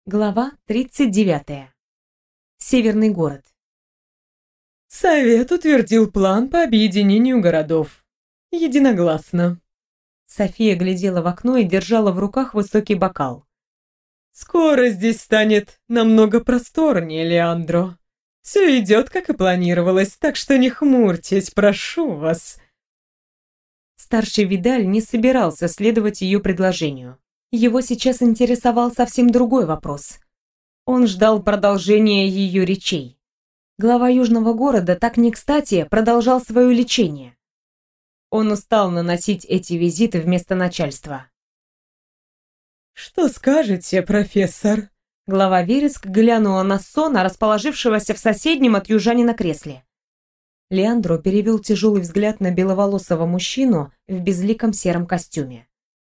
Глава 39. Северный город. Совет утвердил план по объединению городов. Единогласно. София глядела в окно и держала в руках высокий бокал. Скоро здесь станет намного просторнее, Леандро. Все идет, как и планировалось, так что не хмурьтесь, прошу вас. Старший Видаль не собирался следовать ее предложению. Его сейчас интересовал совсем другой вопрос. Он ждал продолжения ее речей. Глава южного города так не кстати продолжал свое лечение. Он устал наносить эти визиты вместо начальства. «Что скажете, профессор?» Глава Вереск глянула на Сона, расположившегося в соседнем от южанина кресле. Леандро перевел тяжелый взгляд на беловолосого мужчину в безликом сером костюме.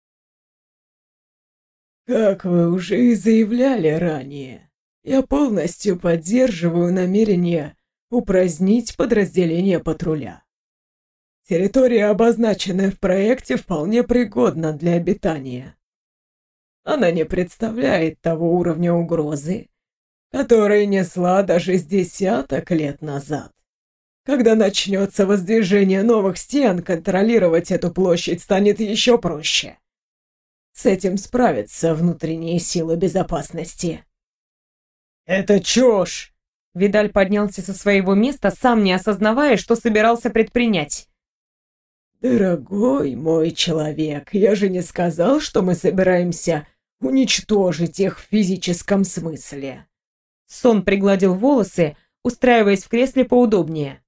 Как вы уже и заявляли ранее, я полностью поддерживаю намерение упразднить подразделение патруля. Территория, обозначенная в проекте, вполне пригодна для обитания. Она не представляет того уровня угрозы, который несла даже с десяток лет назад. Когда начнется воздвижение новых стен, контролировать эту площадь станет еще проще. С этим справятся внутренние силы безопасности. «Это чушь!» Видаль поднялся со своего места, сам не осознавая, что собирался предпринять. «Дорогой мой человек, я же не сказал, что мы собираемся уничтожить их в физическом смысле». Сон пригладил волосы, устраиваясь в кресле поудобнее.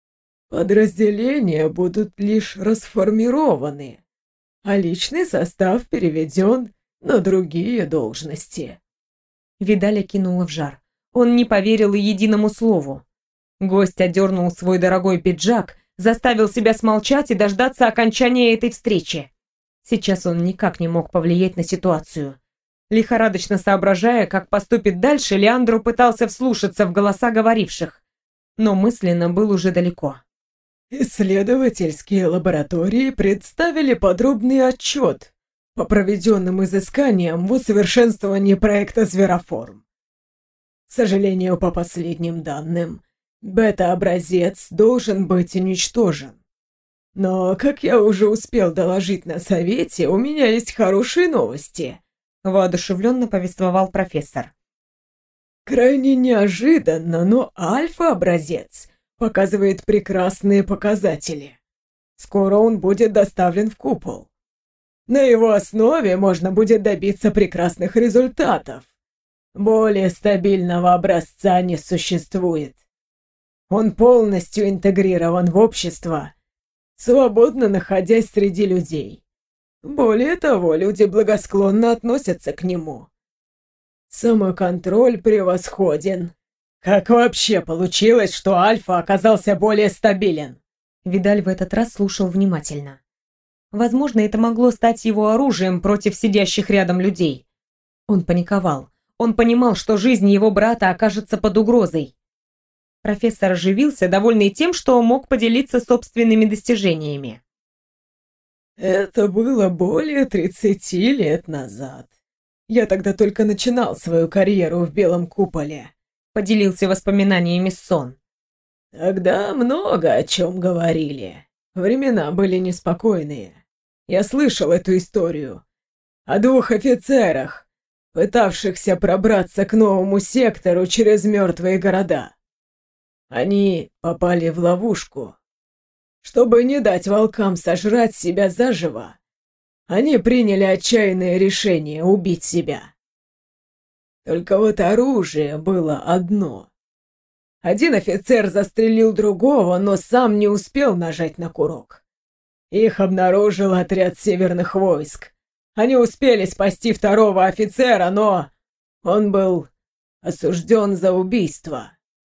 «Подразделения будут лишь расформированы, а личный состав переведен на другие должности». Видаля кинула в жар. Он не поверил и единому слову. Гость одернул свой дорогой пиджак, заставил себя смолчать и дождаться окончания этой встречи. Сейчас он никак не мог повлиять на ситуацию. Лихорадочно соображая, как поступит дальше, Леандро пытался вслушаться в голоса говоривших, но мысленно был уже далеко. Исследовательские лаборатории представили подробный отчет по проведенным изысканиям в усовершенствовании проекта «Звероформ». К сожалению, по последним данным, бета-образец должен быть уничтожен. Но, как я уже успел доложить на совете, у меня есть хорошие новости, воодушевленно повествовал профессор. Крайне неожиданно, но альфа-образец показывает прекрасные показатели. Скоро он будет доставлен в купол. На его основе можно будет добиться прекрасных результатов. Более стабильного образца не существует. Он полностью интегрирован в общество, свободно находясь среди людей. Более того, люди благосклонно относятся к нему. Самоконтроль превосходен. Как вообще получилось, что Альфа оказался более стабилен? Видаль в этот раз слушал внимательно. Возможно, это могло стать его оружием против сидящих рядом людей. Он паниковал. Он понимал, что жизнь его брата окажется под угрозой. Профессор оживился, довольный тем, что мог поделиться собственными достижениями. Это было более 30 лет назад. Я тогда только начинал свою карьеру в Белом Куполе. Поделился воспоминаниями Сон. Тогда много о чем говорили. Времена были неспокойные. Я слышал эту историю. О двух офицерах, пытавшихся пробраться к новому сектору через мертвые города. Они попали в ловушку. Чтобы не дать волкам сожрать себя заживо, они приняли отчаянное решение убить себя. Только вот оружие было одно. Один офицер застрелил другого, но сам не успел нажать на курок. Их обнаружил отряд северных войск. Они успели спасти второго офицера, но он был осужден за убийство.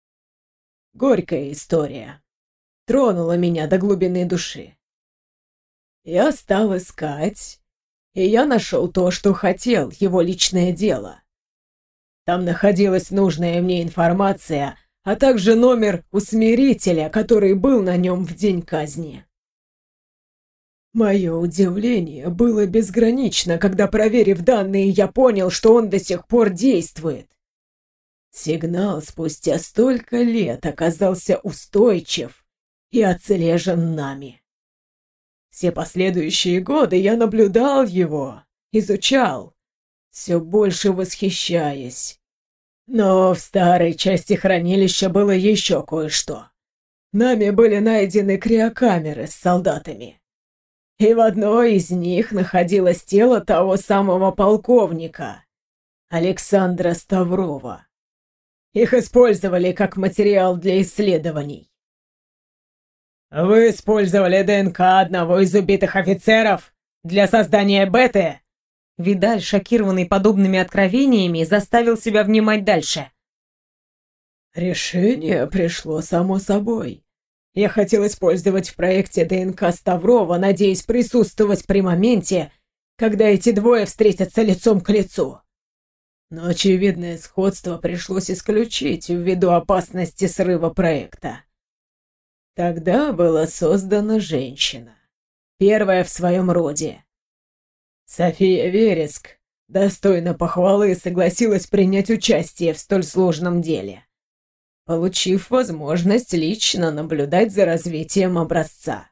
Горькая история. Тронула меня до глубины души. Я стал искать, и я нашел то, что хотел, его личное дело. Там находилась нужная мне информация, а также номер усмирителя, который был на нем в день казни. Мое удивление было безгранично, когда, проверив данные, я понял, что он до сих пор действует. Сигнал спустя столько лет оказался устойчив и отслежен нами. Все последующие годы я наблюдал его, изучал, все больше восхищаясь. Но в старой части хранилища было еще кое-что. Нами были найдены криокамеры с солдатами. И в одной из них находилось тело того самого полковника, Александра Ставрова. Их использовали как материал для исследований. «Вы использовали ДНК одного из убитых офицеров для создания беты?» Видаль, шокированный подобными откровениями, заставил себя внимать дальше. Решение пришло само собой. Я хотел использовать в проекте ДНК Ставрова, надеясь присутствовать при моменте, когда эти двое встретятся лицом к лицу. Но очевидное сходство пришлось исключить ввиду опасности срыва проекта. Тогда была создана женщина, первая в своем роде. София Вереск, достойно похвалы, согласилась принять участие в столь сложном деле, получив возможность лично наблюдать за развитием образца.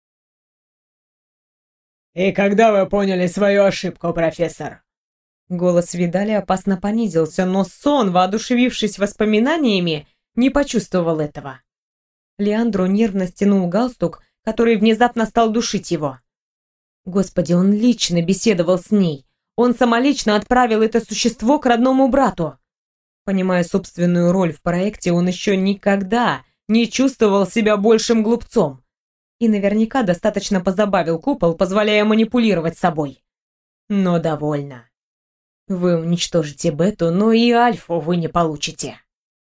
«И когда вы поняли свою ошибку, профессор?» Голос Видаля опасно понизился, но Сон, воодушевившись воспоминаниями, не почувствовал этого. Леандро нервно стянул галстук, который внезапно стал душить его. Господи, он лично беседовал с ней. Он самолично отправил это существо к родному брату. Понимая собственную роль в проекте, он еще никогда не чувствовал себя большим глупцом. И наверняка достаточно позабавил купол, позволяя манипулировать собой. Но довольно. Вы уничтожите Бету, но и Альфу вы не получите.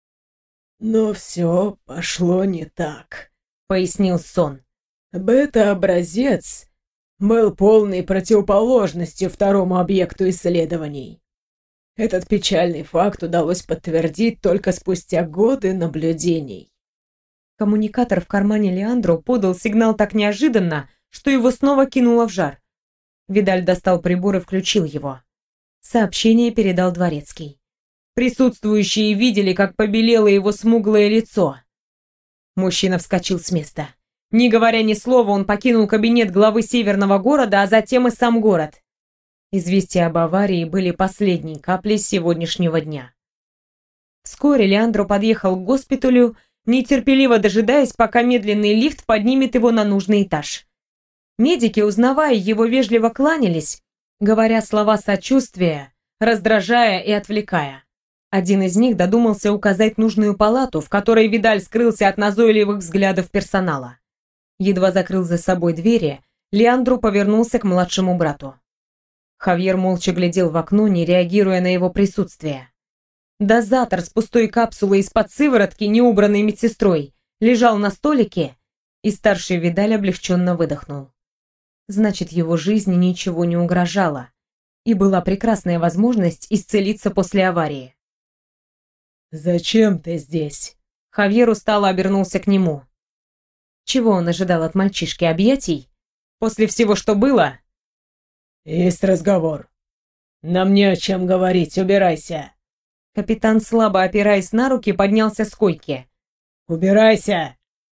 «Но все пошло не так», — пояснил Сон. «Бета-образец был полной противоположностью второму объекту исследований. Этот печальный факт удалось подтвердить только спустя годы наблюдений». Коммуникатор в кармане Леандро подал сигнал так неожиданно, что его снова кинуло в жар. Видаль достал прибор и включил его. Сообщение передал Дворецкий. Присутствующие видели, как побелело его смуглое лицо. Мужчина вскочил с места. Не говоря ни слова, он покинул кабинет главы северного города, а затем и сам город. Известия об аварии были последней каплей сегодняшнего дня. Вскоре Леандро подъехал к госпиталю, нетерпеливо дожидаясь, пока медленный лифт поднимет его на нужный этаж. Медики, узнавая его, вежливо кланялись, говоря слова сочувствия, раздражая и отвлекая. Один из них додумался указать нужную палату, в которой Видаль скрылся от назойливых взглядов персонала. Едва закрыл за собой двери, Леандро повернулся к младшему брату. Хавьер молча глядел в окно, не реагируя на его присутствие. Дозатор с пустой капсулой из-под сыворотки, не убранной медсестрой, лежал на столике, и старший Видаль облегченно выдохнул. Значит, его жизни ничего не угрожало, и была прекрасная возможность исцелиться после аварии. «Зачем ты здесь?» Хавьер устало обернулся к нему. Чего он ожидал от мальчишки, объятий? После всего, что было? «Есть разговор. Нам не о чем говорить, убирайся». Капитан, слабо опираясь на руки, поднялся с койки. «Убирайся!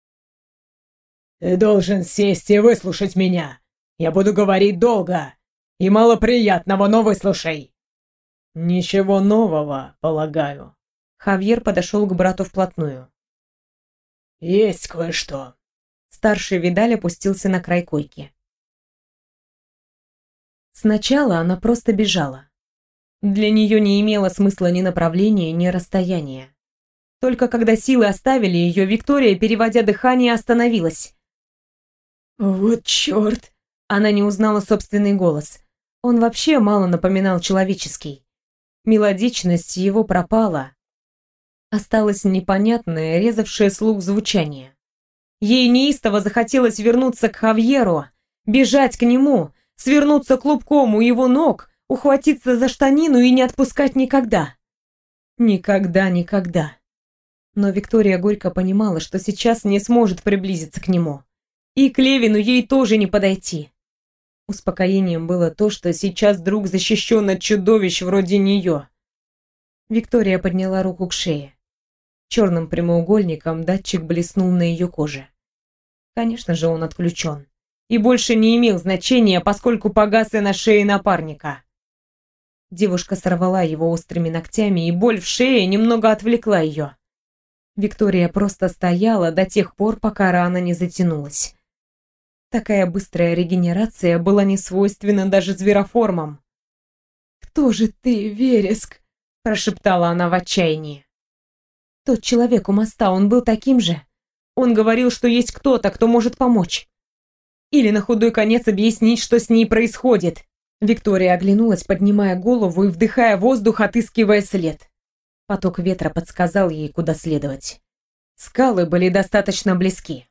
Ты должен сесть и выслушать меня. Я буду говорить долго и мало приятного, но выслушай». «Ничего нового, полагаю». Хавьер подошел к брату вплотную. «Есть кое-что». Старший Видаль опустился на край койки. Сначала она просто бежала. Для нее не имело смысла ни направления, ни расстояния. Только когда силы оставили ее, Виктория, переводя дыхание, остановилась. «Вот черт!» Она не узнала собственный голос. Он вообще мало напоминал человеческий. Мелодичность его пропала. Осталось непонятное, резавшее слух звучание. Ей неистово захотелось вернуться к Хавьеру, бежать к нему, свернуться клубком у его ног, ухватиться за штанину и не отпускать никогда. Никогда, никогда. Но Виктория горько понимала, что сейчас не сможет приблизиться к нему. И к Левину ей тоже не подойти. Успокоением было то, что сейчас друг защищен от чудовищ вроде нее. Виктория подняла руку к шее. Черным прямоугольником датчик блеснул на ее коже. Конечно же, он отключен. И больше не имел значения, поскольку погас и на шее напарника. Девушка сорвала его острыми ногтями, и боль в шее немного отвлекла ее. Виктория просто стояла до тех пор, пока рана не затянулась. Такая быстрая регенерация была не свойственна даже звероформам. «Кто же ты, Вереск?» – прошептала она в отчаянии. «Тот человек у моста, он был таким же. Он говорил, что есть кто-то, кто может помочь. Или на худой конец объяснить, что с ней происходит». Виктория оглянулась, поднимая голову и вдыхая воздух, отыскивая след. Поток ветра подсказал ей, куда следовать. Скалы были достаточно близки.